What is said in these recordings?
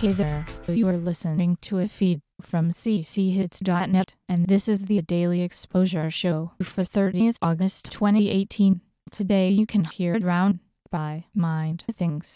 Hey there, you are listening to a feed from cchits.net, and this is the Daily Exposure Show for 30th August 2018. Today you can hear Drown by Mind Things.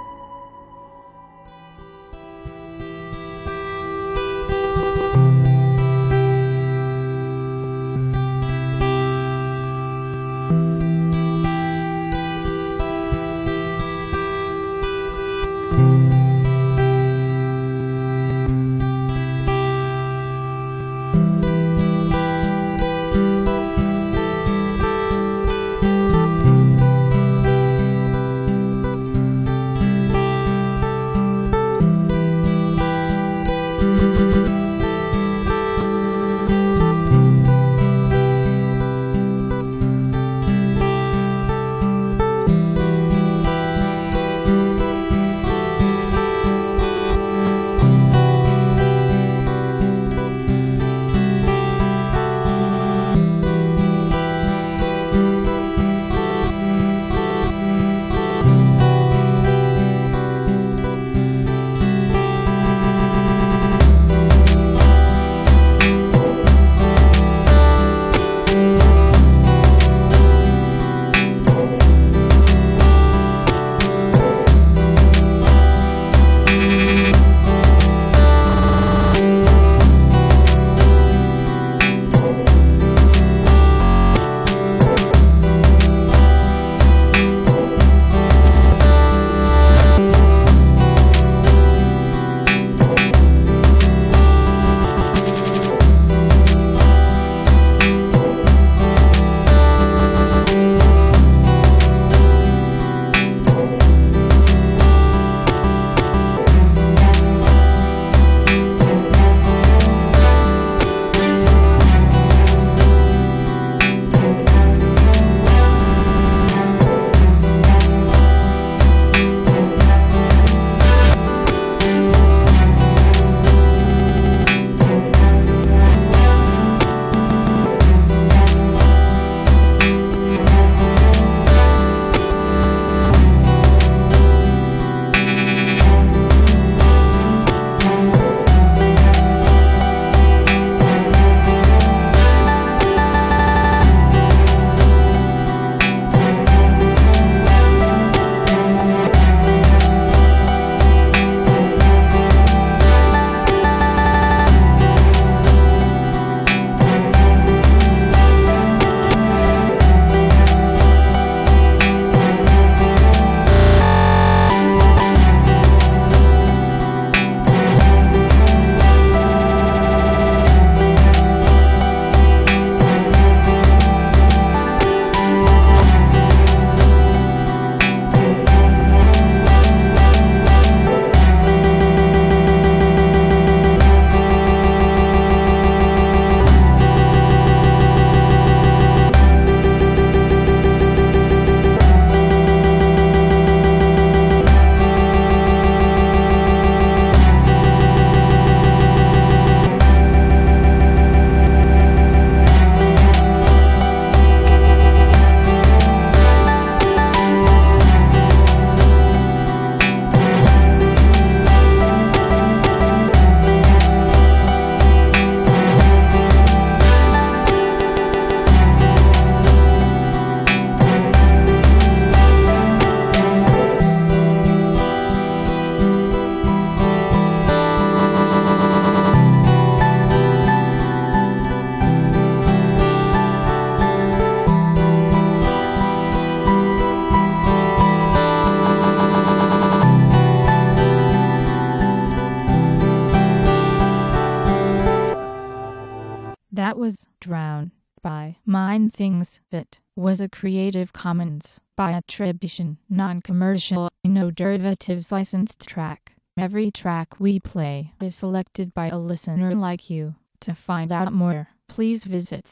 That was Drown by Mind Things. It was a Creative Commons by attribution, non-commercial, no derivatives licensed track. Every track we play is selected by a listener like you. To find out more, please visit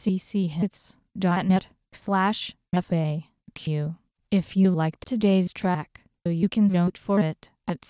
cchits.net/FAQ. If you liked today's track, you can vote for it at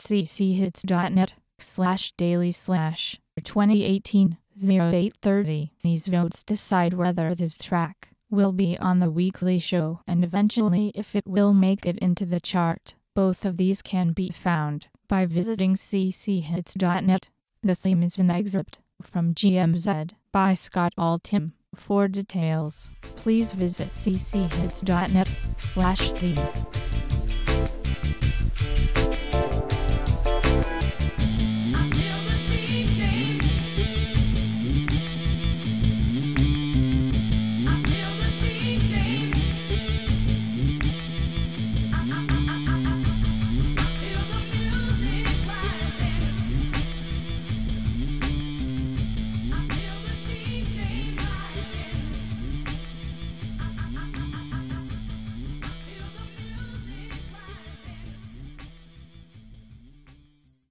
cchits.net/daily/2018-0830. These votes decide whether this track will be on the weekly show and eventually if it will make it into the chart. Both of these can be found by visiting cchits.net. The theme is an excerpt from GMZ by Scott Altham. For details, please visit cchits.net/theme.